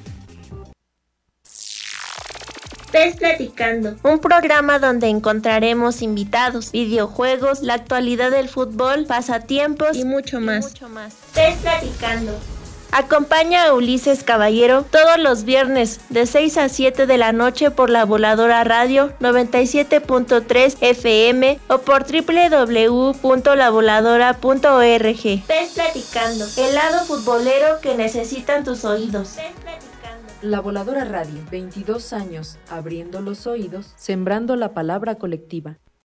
Pes Platicando, un programa donde encontraremos invitados, videojuegos, la actualidad del fútbol, pasatiempos y mucho más. Y mucho más. Pes Platicando. Acompaña a Ulises Caballero todos los viernes de seis a siete de la noche por la Voladora Radio noventa y siete punto tres F M o por doble u doble u doble u punto la voladora punto org. Pes Platicando, el lado futbolero que necesitan tus oídos. Pes Platicando. La Voladora Radio, veintidós años, abriendo los oídos, sembrando la palabra colectiva.